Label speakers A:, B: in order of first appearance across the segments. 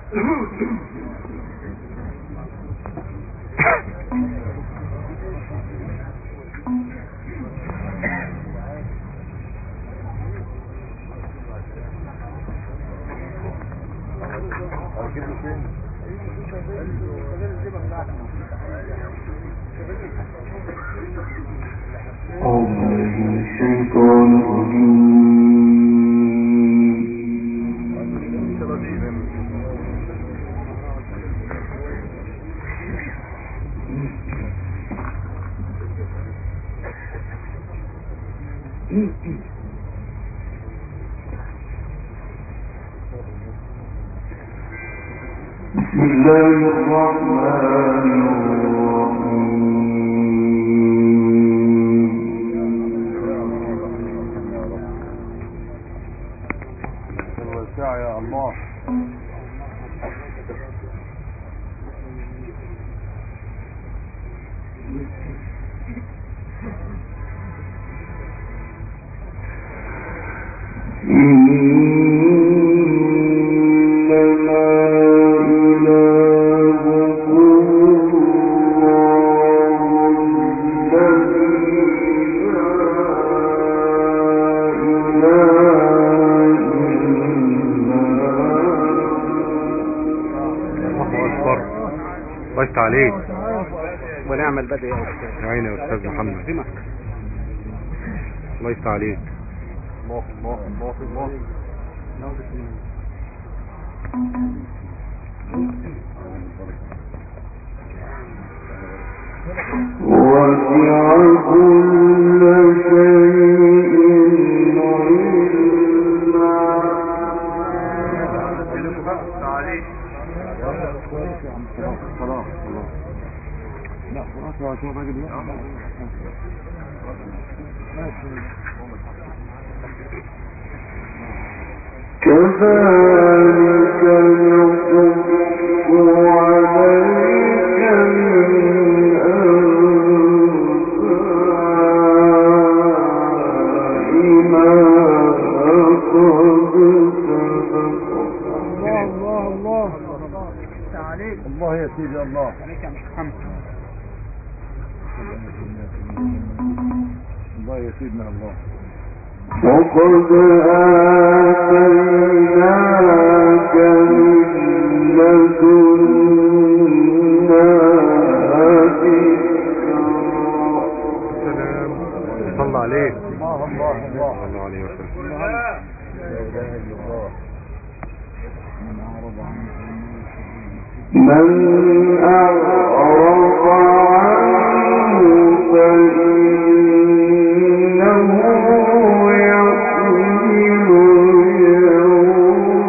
A: بسم الله الرحمن الرحيم الواسع يا الله
B: بشت عليك
C: ونعمل بدء يا أستاذ.
B: يا عيني يا أستاذ محمد، الله يفتح عليك.
A: الله الله الله الله وسع كل شيء كذلك نقص عليك من أنباء ما قد سبق. الله يا سيدي الله
C: عليك يا محمد.
A: الله يا سيدنا الله. وقد آتيناك من لدنا
B: سلام صلى عليك.
A: الله الله الله
B: صلى عليه وسلم.
A: لا إله إلا الله. من أعرض عنه فإنه يحمل يوم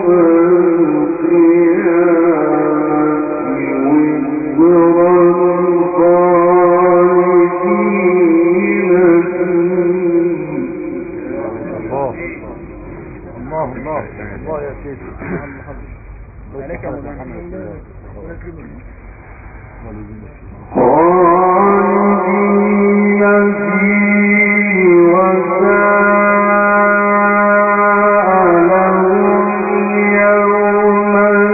A: القيامة وزرا خالدين
B: الله
A: الله الله الله يا سيدي.
C: عليك يا محمد.
A: خالدين فيه وساء لهم يوم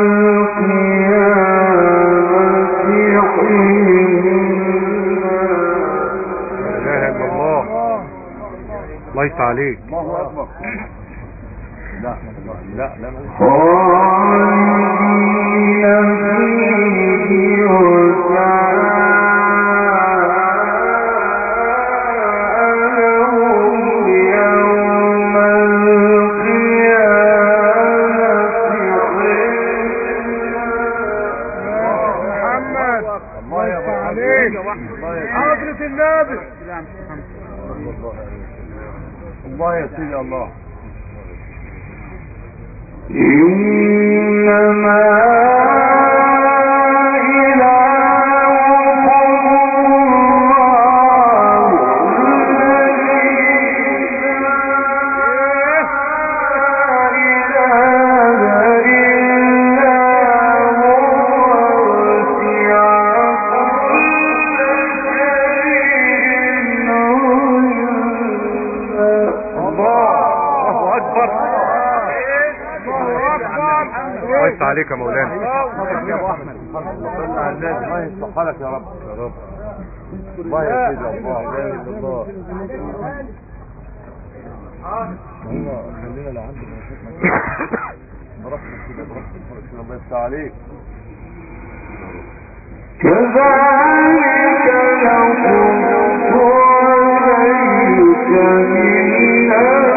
A: القيامة
B: لا إله إلا الله. الله يفتح عليك.
A: الله أكبر. لا لا لا خالدين فيه وساء لهم يوم القيامة
C: محمد
A: الله يفتح عليك.
C: حضرة النبي.
A: الله يا سيدي الله. إنما
B: الله يفتح عليك يا مولانا.
C: يا ابو احمد.
A: صلى على النبي. الله يصلح لك يا رب.
B: يا رب.
A: الله يا سيدي الله. لا اله الا الله. الله خلينا لو عندك مشاكل برحمة كده برحمة كده الله يفتح عليك.
D: كذلك نقص عليك من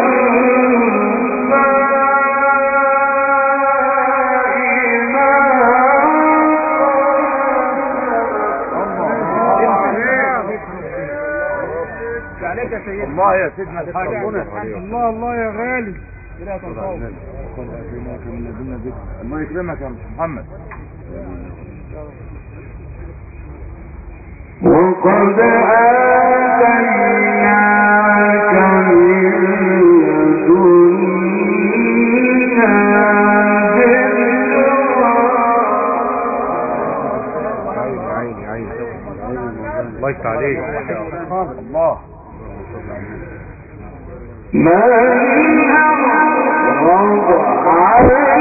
A: الله يا سيدنا الحاج.
C: الله الله يا غالي.
A: الله يكرمك يا محمد.
D: وقد آتيناك من
B: عيني عيني الله يفتح عليك.
A: الله
D: من أعرض عنه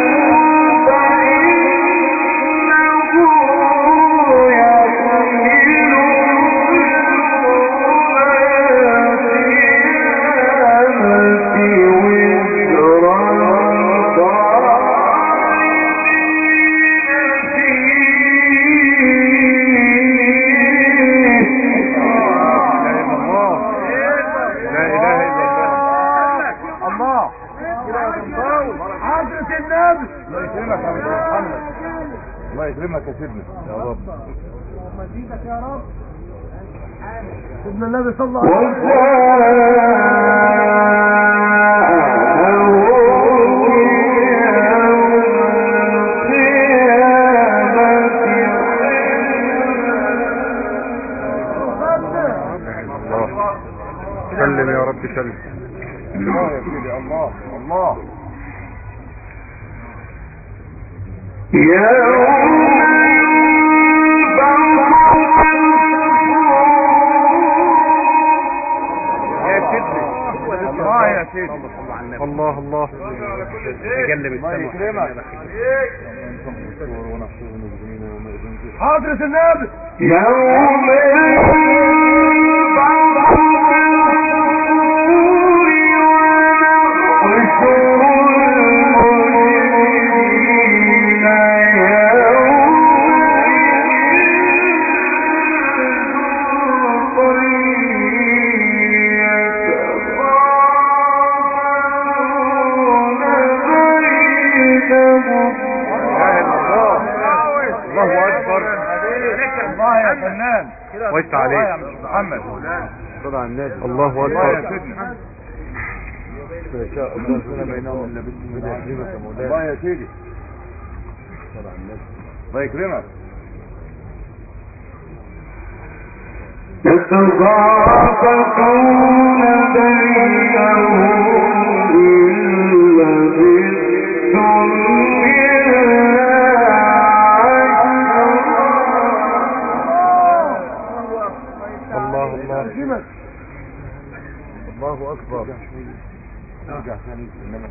A: الله يكرمك يا سيدنا يا رب.
C: مزيدك يا رب. سيدنا النبي صلى الله عليه وسلم.
B: سلم يا رب سلم.
A: الله يا سيدي الله الله. الله يا سيدي
B: الله الله
C: يجلب
A: الله يكرمك.
C: حضرة النبي.
D: يوم
A: الله يا فنان.
B: ويفتح عليك.
A: الله يا محمد.
B: صلى على النبي. الله
A: الله
B: اكبر.
A: يا سيدنا. الله يا سيدي. الله يكرمك.
D: يتخافتون بينهم إن لبثتم
A: الله اكبر. ارجع ثاني انما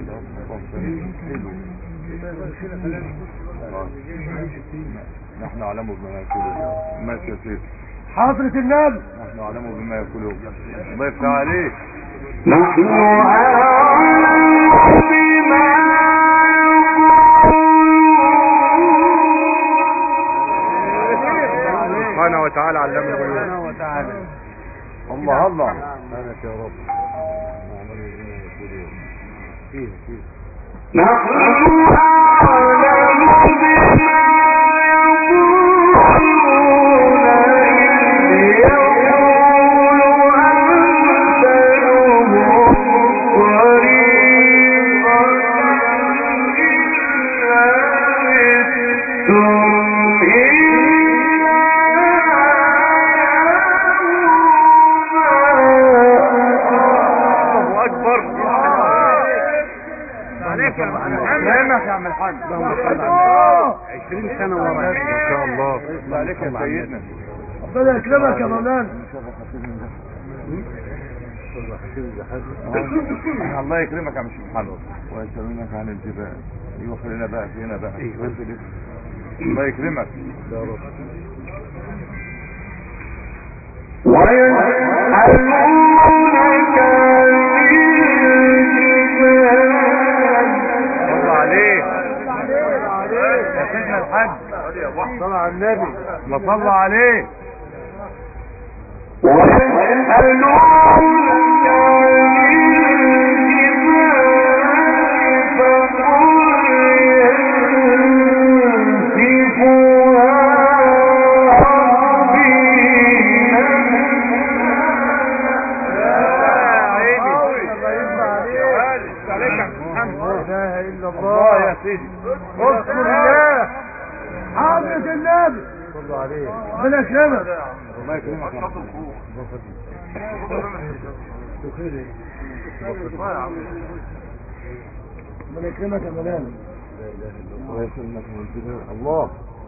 A: نحن نعلم بما يقولون. ماشي يا سيدي.
C: حضرة النبي.
A: نحن نعلم بما يقولون. الله يفتح عليك.
D: نحن أعلم بما
B: سبحانه وتعالى علم الغيوب.
A: الله الله.
B: سبحانك يا رب.
D: نحن أعلم بما يقولون إذ يقول أمثلهم طريقة
B: الله اكبر.
C: عليك يا محمد.
A: يكرمك يا عم الحاج.
C: 20 سنة ورا.
B: ما شاء الله.
A: الله عليك يا سيدنا.
C: ربنا يكرمك يا مولانا.
A: الله يكرمك يا عم محمد. ويسألونك عن الجبال ايوه خلينا بقى هنا بقى.
B: ايوه.
A: الله يكرمك
B: يا رب. صلى عليه يا سيدنا الحاج.
A: صلى على النبي.
B: ما صلى عليه.
A: الله يا سيدي.
C: اذكر الله حاضرة النبي
A: صلى عليه.
C: ربنا يكرمك.
A: الله يكرمك.
C: ربنا يكرمك يا مولانا.
A: الله يسلمك من كده. الله.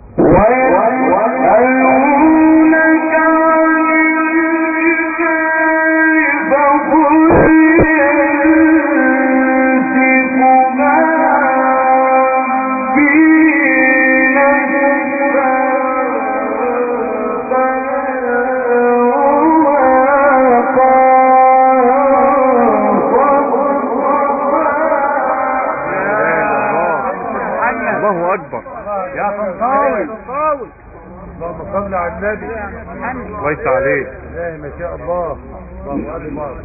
B: الله اكبر.
A: يا طنطاوي. اللهم صل على النبي.
B: الله يفتح عليه.
A: لا ما شاء الله. الله اكبر.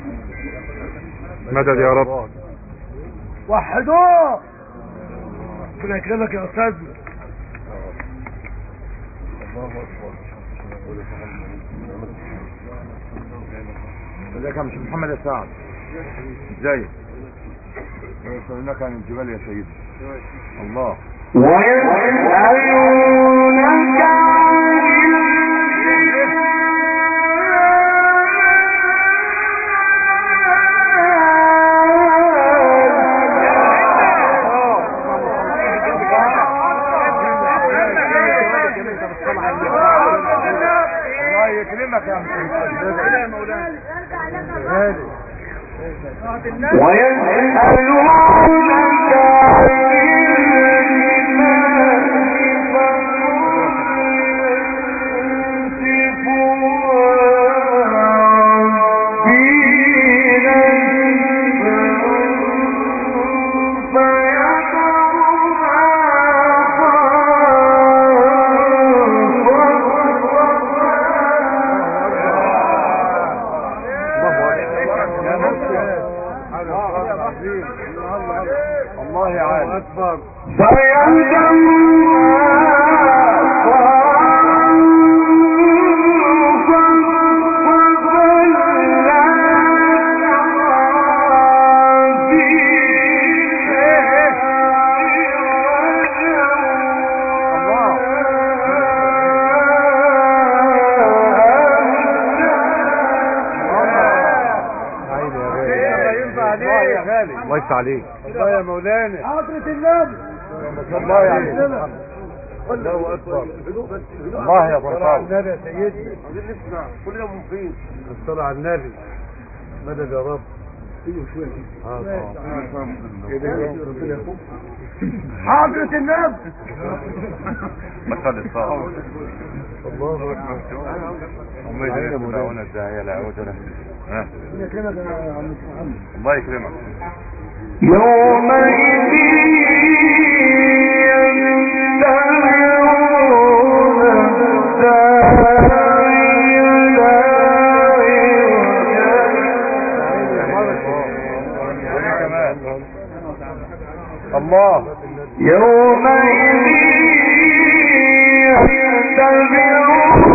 B: مدد يا رب.
C: وحدوه. ربنا يكرمك يا استاذنا.
A: الله اكبر. ازيك يا مش محمد يا سعد؟ ازيك؟ وصلناك عن الجبال يا سيدي. الله. الله يكرمك يا مولانا. الله يا عالم.
C: اكبر.
B: الله يفتح عليه.
A: الله يا مولانا.
C: حضرة النبي.
A: الله يا عم. الله اكبر. الله يا طنطاوي.
C: النبي يا سيدنا.
A: عايزين نسمع كلنا منفين.
C: الصلاة على النبي. مدد يا رب. حضرة النبي.
A: بطل الصلاة.
C: الله اكبر.
A: الله يكرمك دعونا الداعية لا عود له. ها.
C: يكرمك يا عم محمد.
A: الله يكرمك.
D: يومئذ
A: الله.
D: يومئذ يتبعون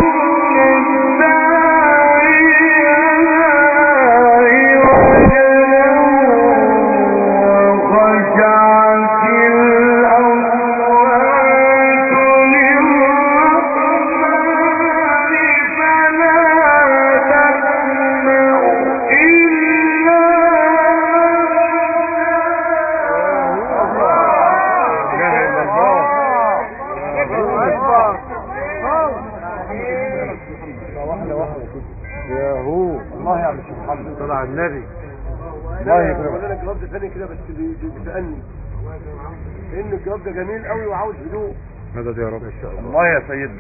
A: الله يا مش محمد.
B: صلى على النبي.
A: الله يكرمك.
C: لك رد ثاني كده بس بتأني.
A: لان الجواب ده جميل قوي وعاوز هدوء.
B: مدد يا رب ان شاء الله.
A: الله يا سيدنا.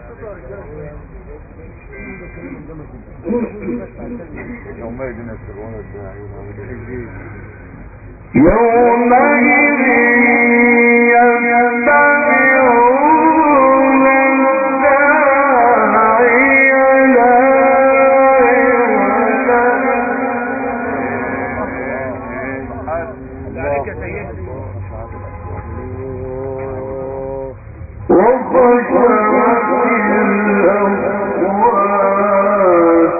A: يوم يدنا السرون الداعين
D: يومئذ يتبعون الداعي لا
C: عليك يا سيدي.
D: وخشعت الأصوات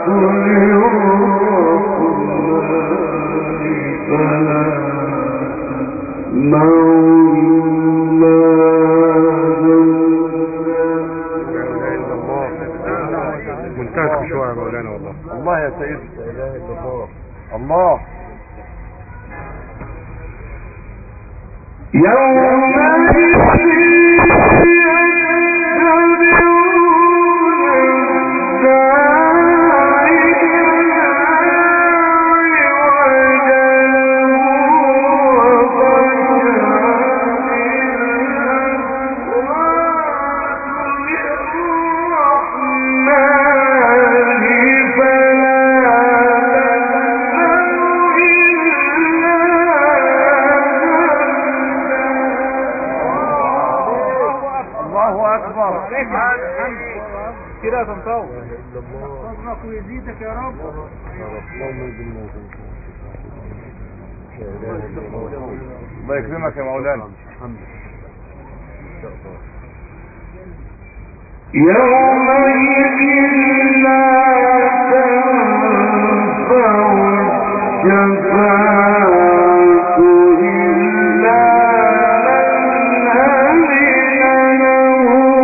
B: منتهى الخشوع يا مولانا والله.
A: الله يا سيدنا. لا اله الا الله. الله.
C: كده تنطوي فضلك ويزيدك يا رب.
A: الله يكرمك يا مولانا.
D: يومئذ لا تنفع الشفاعة إلا من أذن له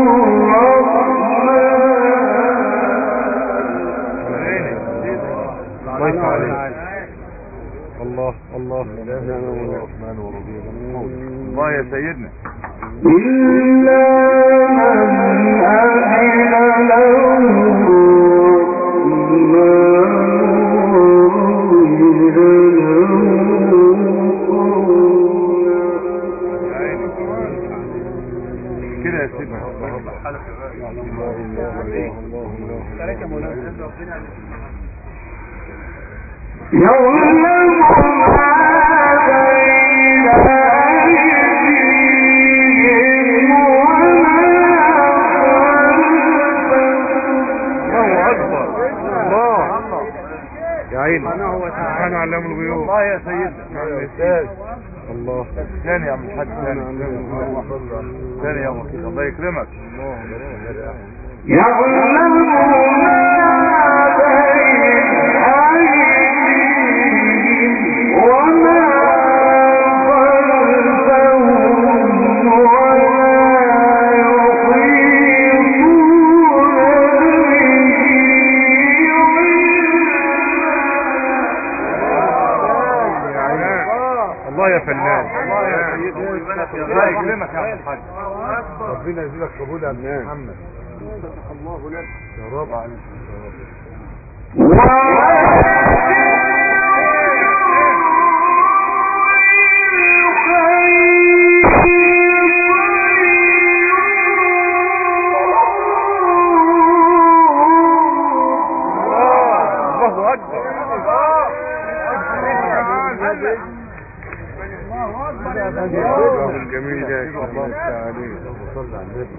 B: الله الله
A: الرحمن ورضي الله يا سيدنا.
D: إلا من أذن له
A: كده يا سيدنا.
D: يوم ما بين أيديهم وما
B: الله اكبر. الله يا عيني سبحانه علام الغيوب.
A: الله يا سيدنا.
B: الله
A: ثاني يا عم الحاج. ثاني يا وكيل. الله يكرمك.
D: يعلم ما بين أيديهم وما خلفهم ولا يحيطون
B: به. الله يا فنان.
A: الله يا سيدنا. الله يكرمك يا عم الحاج.
B: ربنا يزيدك قبول يا محمد.
A: الله لك
B: يا رب.
A: الله اكبر.
B: الله الجميل ده الله عليه وصلى على النبي.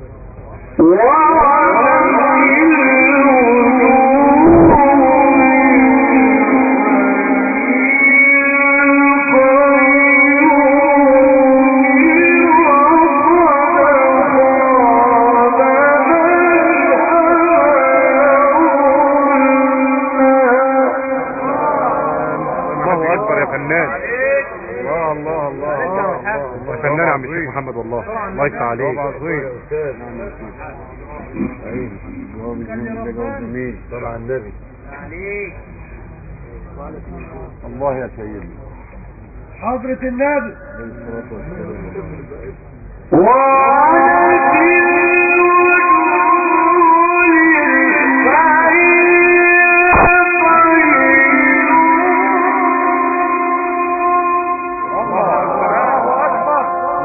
B: الله اكبر يا فنان. الله الله الله الله فنان يا عم الشيخ محمد. والله الله يفتح عليك.
A: طبعا النبي. الله يا سيدي.
C: حضرة النبي.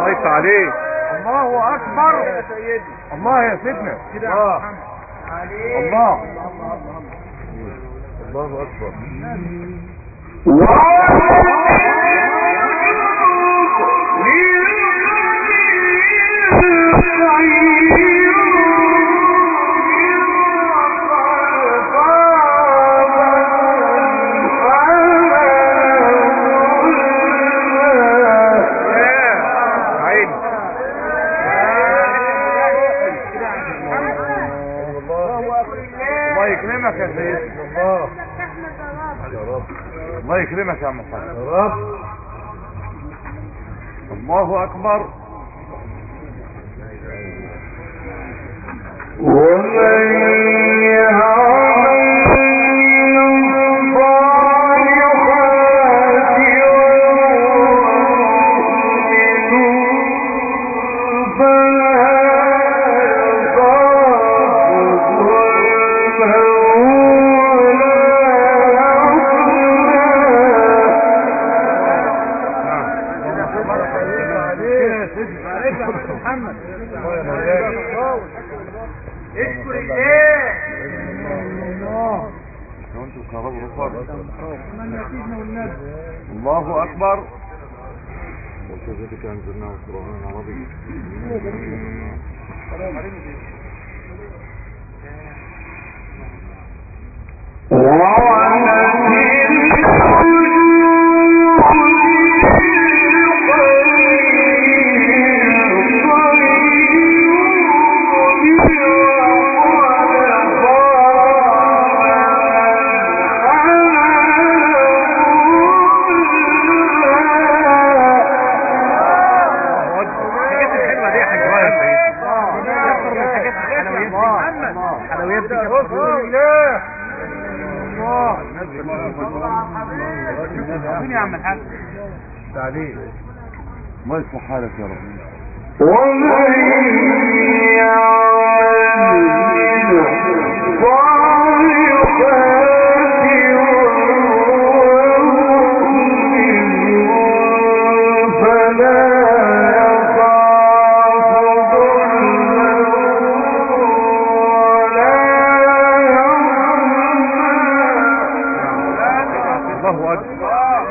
B: الله يفتح عليك.
C: الله اكبر. الله يا سيدنا. الله الله
A: الله اكبر.
C: الله يكرمك يا سيدنا. الله يكرمك يا عم الحاج.
A: يا رب.
C: الله اكبر. الله اكبر.
A: وكذلك انزلناه قرانا عربيا.
C: يا عم الحاج
A: تعليم.
C: الله يصلح حالك يا رب.
B: الله اكبر.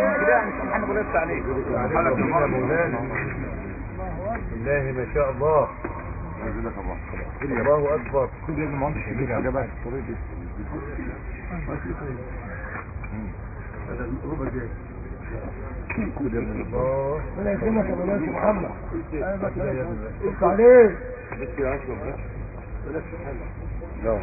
A: الله ما شاء الله. الله اكبر.
C: خد يا ابني ما عندش فيك عجبك الطريق دي. هذا الربع جاي. خد يا ابني الله.
A: ولا يكرمك يا مولانا محمد. افتح عليك.
C: بس يا اشرف ده. بلاش حل. لا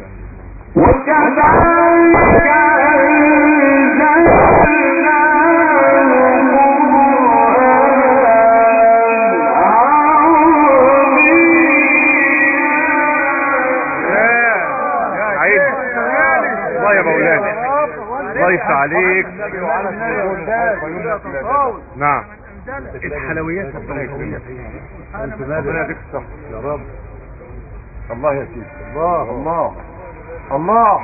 B: الله يا مولانا. الله يفتح عليك. نعم. الحلويات
C: ربنا يكرمك. ربنا يديك الصحة يا رب. الله يا سيدي.
A: الله
C: الله الله.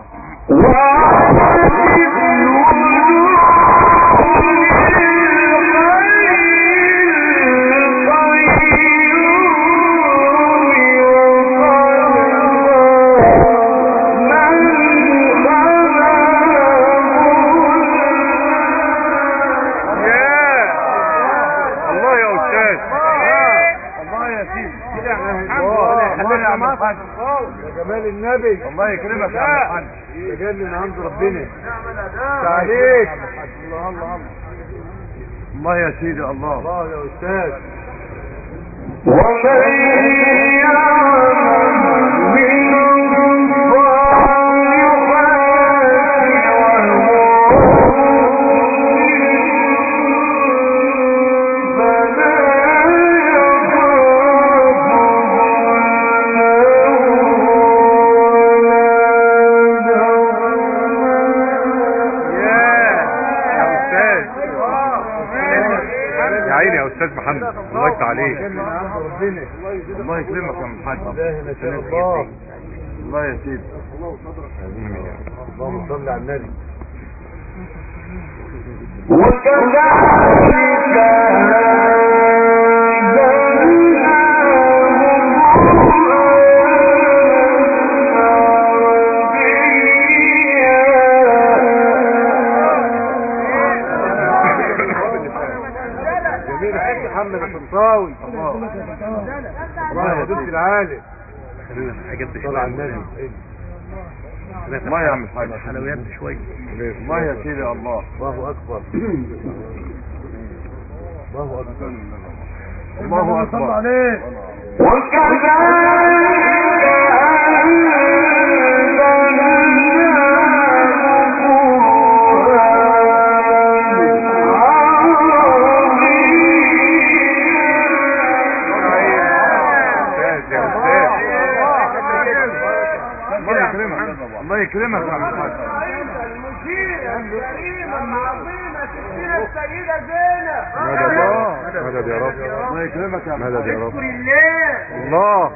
A: جمال النبي.
C: الله يكرمك يا عم الحاج.
A: ده جاي من عند ربنا. عليك.
C: الله الله الله يا سيدي. الله
A: الله يا استاذ.
B: استاذ محمد. الله يفتح عليك.
C: الله يكرمك يا محمد.
A: الله ما شاء الله.
C: الله يا سيدي.
A: اللهم صل على النبي.
D: وكذلك
C: سيدي محمد الصنطاوي الله يا بنت العالم
B: حاجات
C: صلى على النبي
A: الله يا عم الحاج
B: حلويات شويه
A: الله يا سيدي الله
C: الله اكبر الله اكبر
A: الله اكبر
C: عليه
A: الله يكرمك يا عم الحاج
E: المشيرة الكريمة العظيمة ستنا السيدة زينب
B: مدد يا رب
A: الله يكرمك يا عم
B: مدد يا رب
E: اشكر الله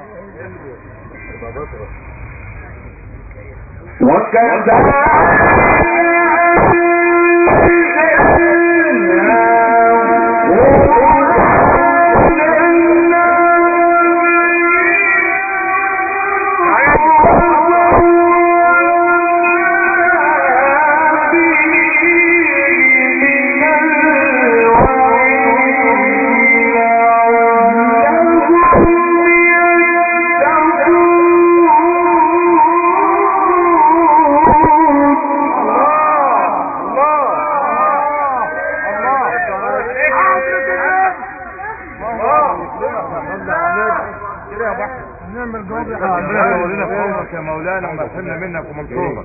A: ربنا يولينا في عمرك يا مولانا وما يحرمنا منك ومنصورك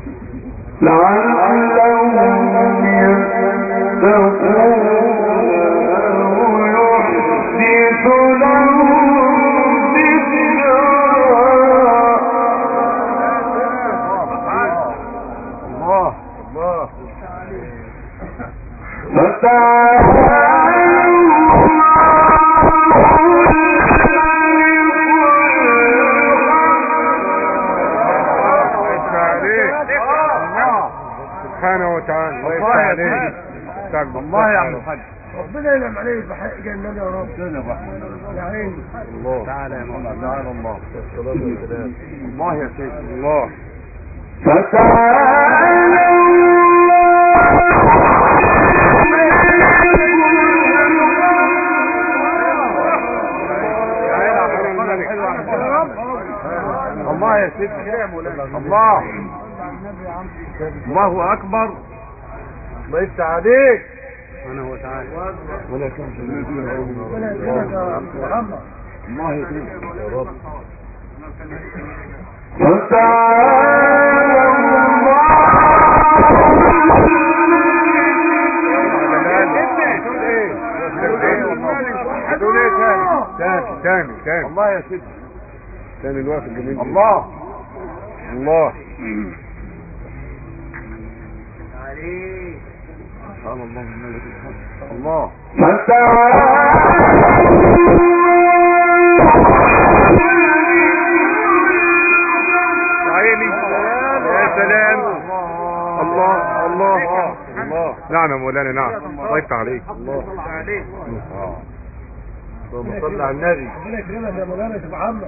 D: لعلهم يتقون ويحدث لهم ذكرا
A: الله الله
B: سبحانه وتعالى الله يفتح عليك
A: الله يا عم الحاج
E: ربنا ينعم عليك بحق جنة يا رب يا عيني
B: الله تعالى يا مولانا
A: تعالى الله الله يا سيدي
B: الله
A: الله يا سيدي الله الله اكبر
C: الله يفتح عليك
B: سبحانه وتعالى
A: ولا كان
E: ربنا يكرمك يا محمد
A: الله يكرمك يا رب
B: تاني
A: الله يا سيدي
B: تاني الوقت الجميل
A: الله
B: الله
A: سبحان الله الملك الحق الله
B: عيني يا سلام الله الله الله نعم يا مولانا نعم الله يفتح عليك الله
C: اللهم صل على النبي
E: ربنا يكرمك يا مولانا يا محمد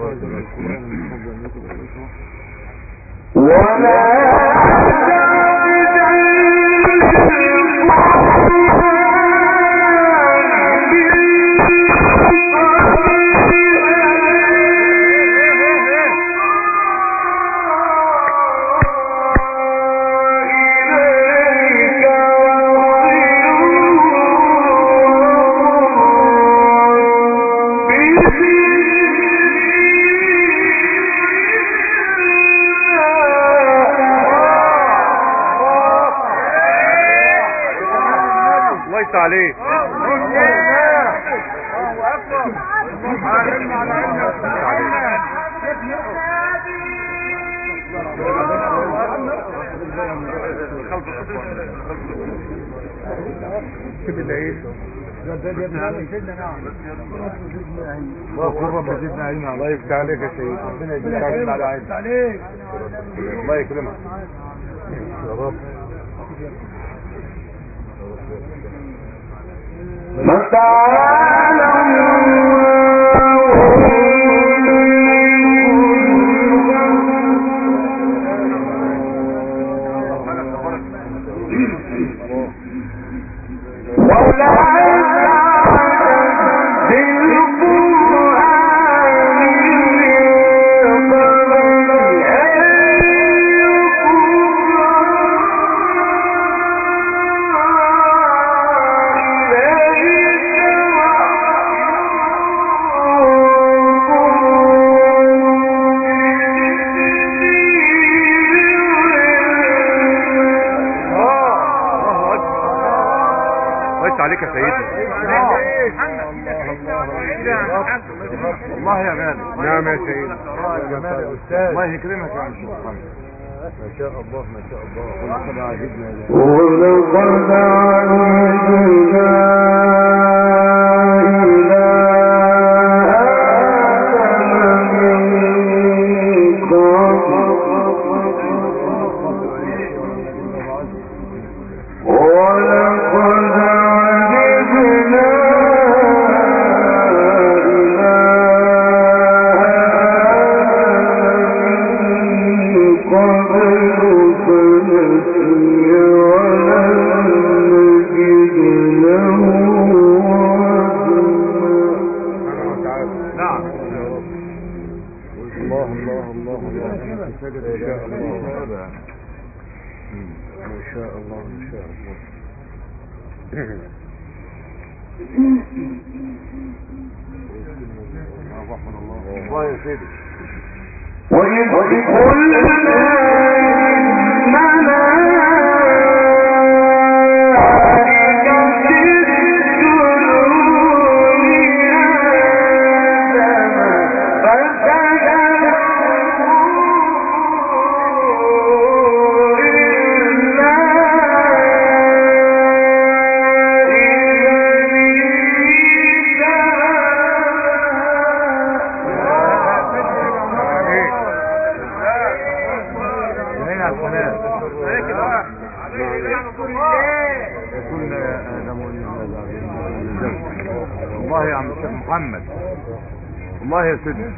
B: عليه الله يفتح عليك يا سيدي ربنا يجزيك على عينك الله يكرمك يا رب
D: ولا
B: عليك يا سيدي.
C: والله يا غالي.
B: نعم يا سيدي.
C: جمال يا استاذ. الله يكرمك يا عم الشيخ محمد.
A: ما شاء الله ما شاء الله. ولقد عجبنا
D: ولقد عجبنا
C: والله يا عم الشيخ محمد. والله يا سيدي.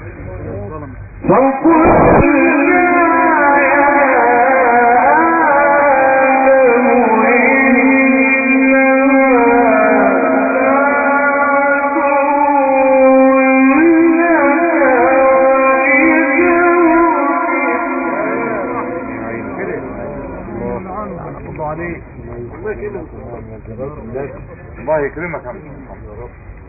C: الله يكرمك يا عم الشيخ محمد.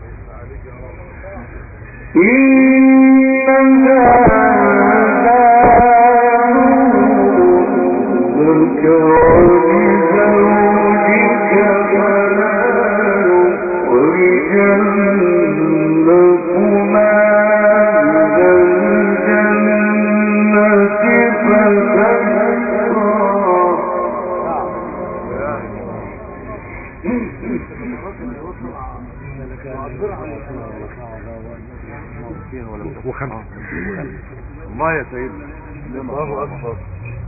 C: الله يا سيدي. الله اكبر.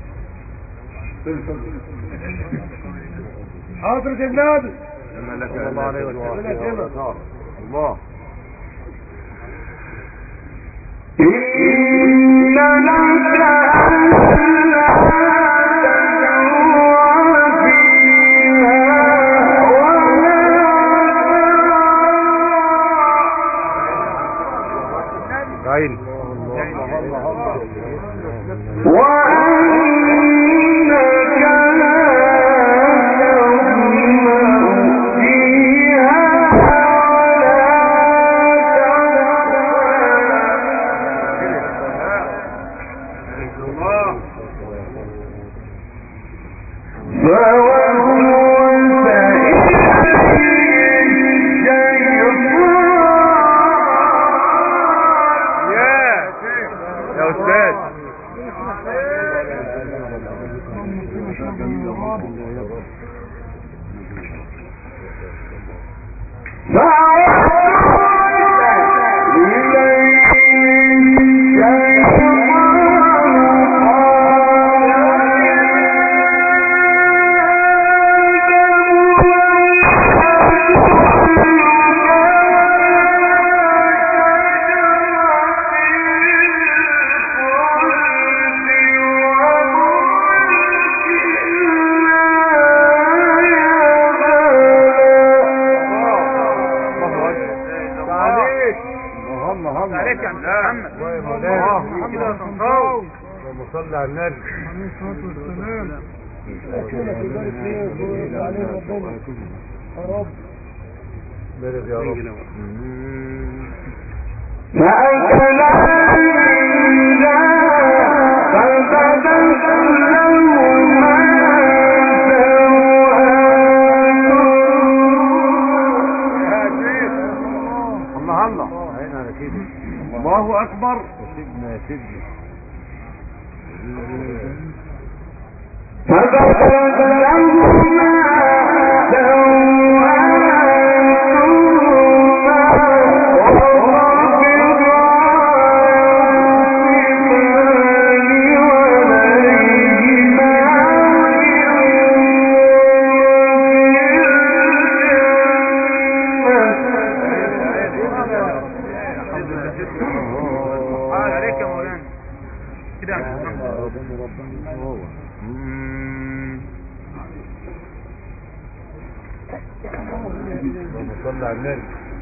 E: حاضر يا النبي.
C: الله عليه وسلم. الله.
B: عين عليك يا محمد. اللهم صل على النبي عليه الصلاه والسلام.
E: اكلك يبارك فيك ويرضى عليك ربنا يا رب.
B: بارك يا رب.
C: الله
A: عين على كده.
C: الله اكبر.
A: يا سيدنا يا سيدنا.
B: عليك يا مولانا كده يا
A: ربنا هو. اللهم صل على النبي.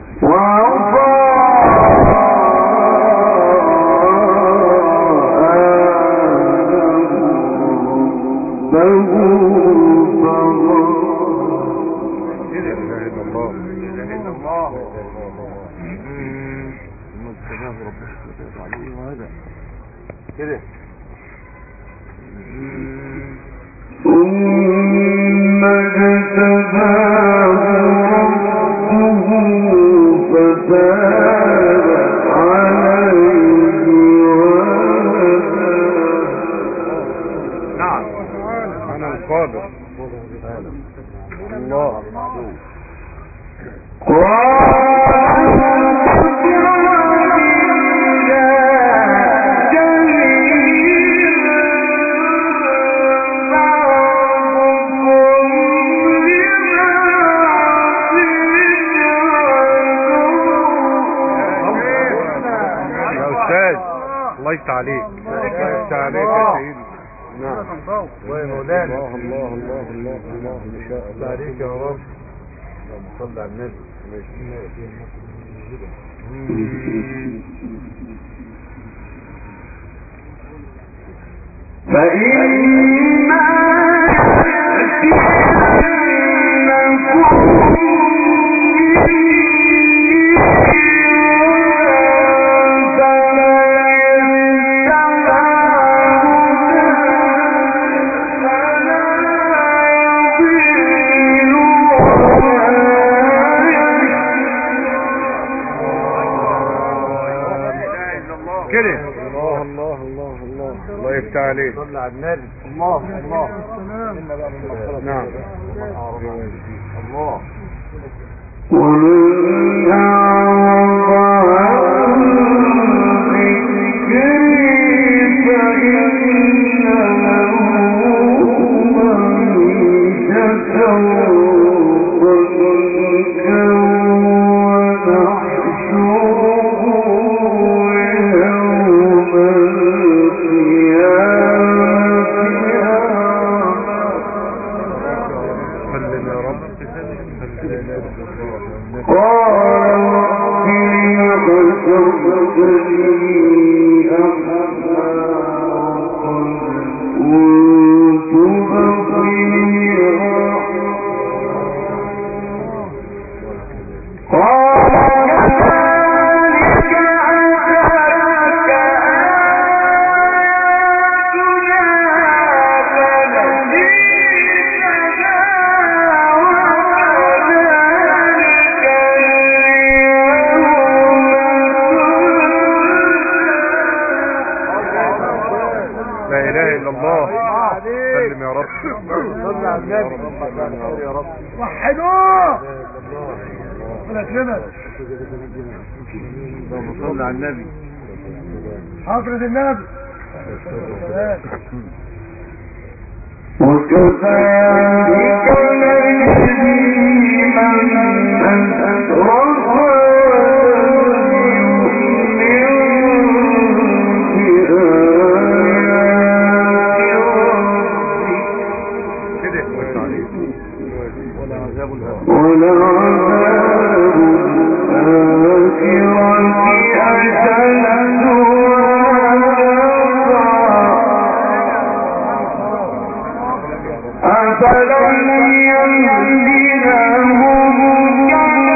A: كده
D: ثم اجتباه ربه فتاب عليه وهدى.
B: نعم انا القادر
A: الله المعدوم.
B: الله يفتح عليك الله يفتح عليك يا سيدي.
A: نعم الله يا مولانا. الله الله الله الله الله ما شاء الله عليك يا رب. اللهم صل على النبي.
D: فإما
B: كده
A: الله الله الله الله
B: الله يفتح عليك.
A: صل على النبي. الله الله.
B: نعم
A: الله.
D: ومن أعرض عن ذكري فإن له معيشة ضنكا ونحشره يوم القيامة
B: سلم يا رب.
D: قال
B: لا اله الا الله. سلم يا رب.
A: صل على النبي. يا رب.
E: وحدوه ولا كلمة
A: اللهم صل على النبي.
E: حضرة النبي.
D: وكذلك نجزي من أسرف
A: ولعذاب الآخرة
D: أشد أفلم يهد لهم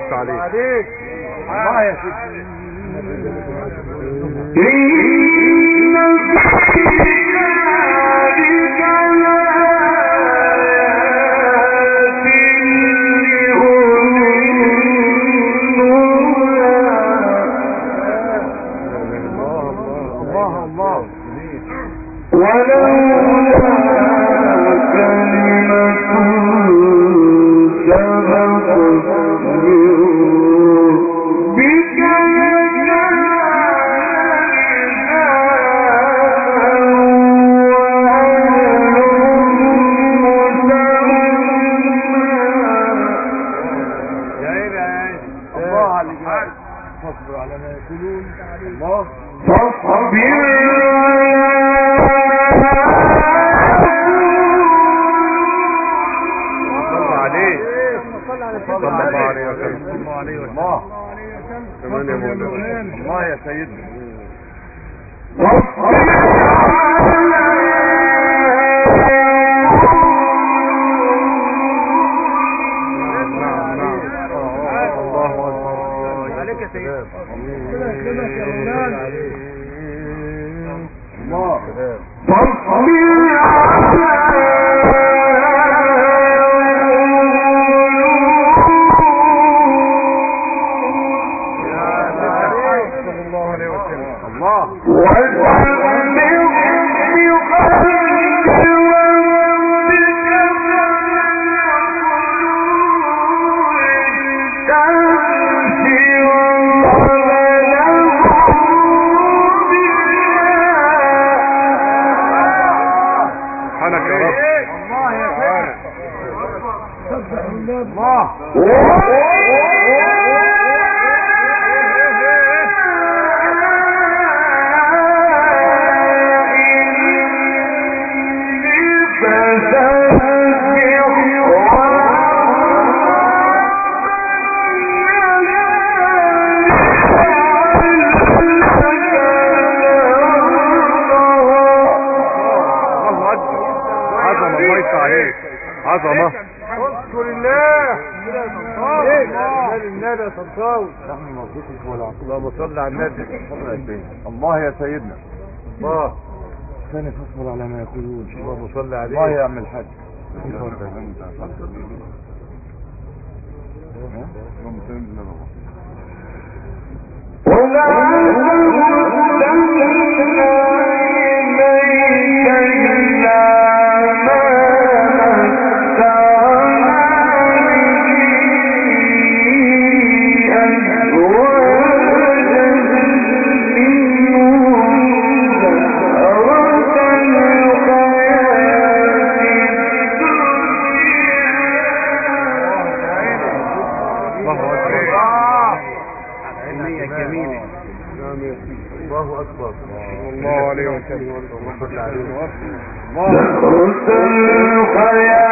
B: يفتح عليك.
C: الله يا سيدي. الله يا سيدنا.
A: عليك يا سيدنا.
C: الله.
B: عظمة.
A: اذكر الله. النبي يا صنطاوي. اللهم صل على النبي.
C: الله يا سيدنا.
A: الله.
C: ثاني فاصبر على ما يقولون.
A: اللهم صل عليه.
C: الله يا عم الحاج.
A: الله اكبر.
B: الله عليه وسلم.
A: الله عليه وسلم.
D: الله